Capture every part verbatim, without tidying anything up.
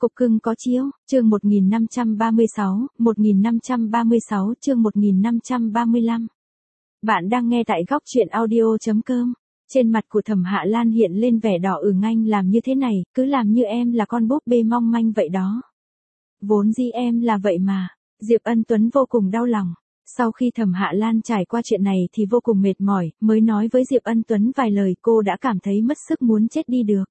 Cục cưng có chiếu, chương một nghìn năm trăm ba mươi sáu, một nghìn năm trăm ba mươi sáu chương một nghìn năm trăm ba mươi lăm. Bạn đang nghe tại góc truyện audio chấm com. Trên mặt của Thẩm Hạ Lan hiện lên vẻ đỏ ửng, anh làm như thế này, cứ làm như em là con búp bê mong manh vậy đó. Vốn dĩ em là vậy mà. Diệp Ân Tuấn vô cùng đau lòng. Sau khi Thẩm Hạ Lan trải qua chuyện này thì vô cùng mệt mỏi, mới nói với Diệp Ân Tuấn vài lời cô đã cảm thấy mất sức muốn chết đi được.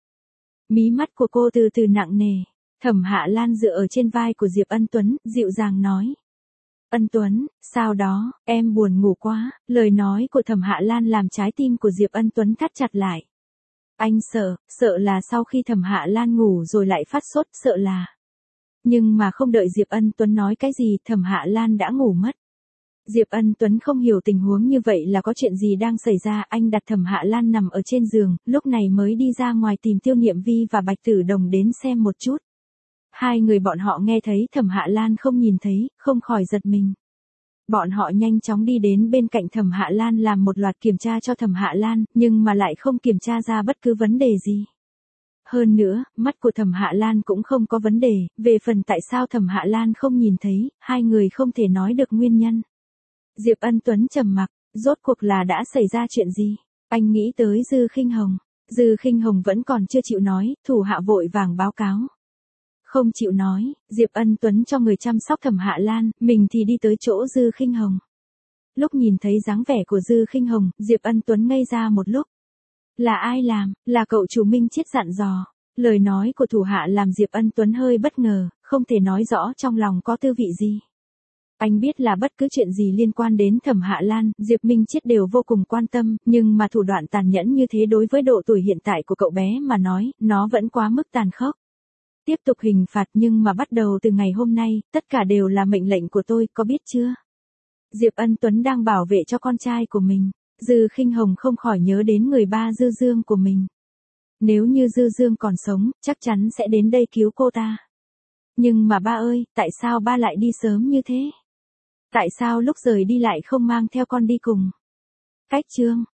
Mí mắt của cô từ từ nặng nề. Thẩm Hạ Lan dựa ở trên vai của Diệp Ân Tuấn, dịu dàng nói. Ân Tuấn, sao đó, em buồn ngủ quá. Lời nói của Thẩm Hạ Lan làm trái tim của Diệp Ân Tuấn thắt chặt lại. Anh sợ, sợ là sau khi Thẩm Hạ Lan ngủ rồi lại phát sốt, sợ là. Nhưng mà không đợi Diệp Ân Tuấn nói cái gì, Thẩm Hạ Lan đã ngủ mất. Diệp Ân Tuấn không hiểu tình huống như vậy là có chuyện gì đang xảy ra, anh đặt Thẩm Hạ Lan nằm ở trên giường, lúc này mới đi ra ngoài tìm Tiêu Niệm Vi và Bạch Tử Đồng đến xem một chút. Hai người bọn họ nghe thấy Thẩm Hạ Lan không nhìn thấy, không khỏi giật mình. Bọn họ nhanh chóng đi đến bên cạnh Thẩm Hạ Lan làm một loạt kiểm tra cho Thẩm Hạ Lan, nhưng mà lại không kiểm tra ra bất cứ vấn đề gì. Hơn nữa, mắt của Thẩm Hạ Lan cũng không có vấn đề, về phần tại sao Thẩm Hạ Lan không nhìn thấy, hai người không thể nói được nguyên nhân. Diệp Ân Tuấn trầm mặc, rốt cuộc là đã xảy ra chuyện gì? Anh nghĩ tới Dư Khinh Hồng. Dư Khinh Hồng vẫn còn chưa chịu nói, thủ hạ vội vàng báo cáo. Không chịu nói, Diệp Ân Tuấn cho người chăm sóc Thẩm Hạ Lan, mình thì đi tới chỗ Dư Khinh Hồng. Lúc nhìn thấy dáng vẻ của Dư Khinh Hồng, Diệp Ân Tuấn ngây ra một lúc. Là ai làm? Là cậu chủ Minh Chiết dặn dò. Lời nói của thủ hạ làm Diệp Ân Tuấn hơi bất ngờ, không thể nói rõ trong lòng có tư vị gì. Anh biết là bất cứ chuyện gì liên quan đến Thẩm Hạ Lan, Diệp Minh Chiết đều vô cùng quan tâm, nhưng mà thủ đoạn tàn nhẫn như thế đối với độ tuổi hiện tại của cậu bé mà nói, nó vẫn quá mức tàn khốc. Tiếp tục hình phạt, nhưng mà bắt đầu từ ngày hôm nay, tất cả đều là mệnh lệnh của tôi, có biết chưa? Diệp Ân Tuấn đang bảo vệ cho con trai của mình. Dư Khinh Hồng không khỏi nhớ đến người ba Dư Dương của mình. Nếu như Dư Dương còn sống, chắc chắn sẽ đến đây cứu cô ta. Nhưng mà ba ơi, tại sao ba lại đi sớm như thế? Tại sao lúc rời đi lại không mang theo con đi cùng? Cách chương,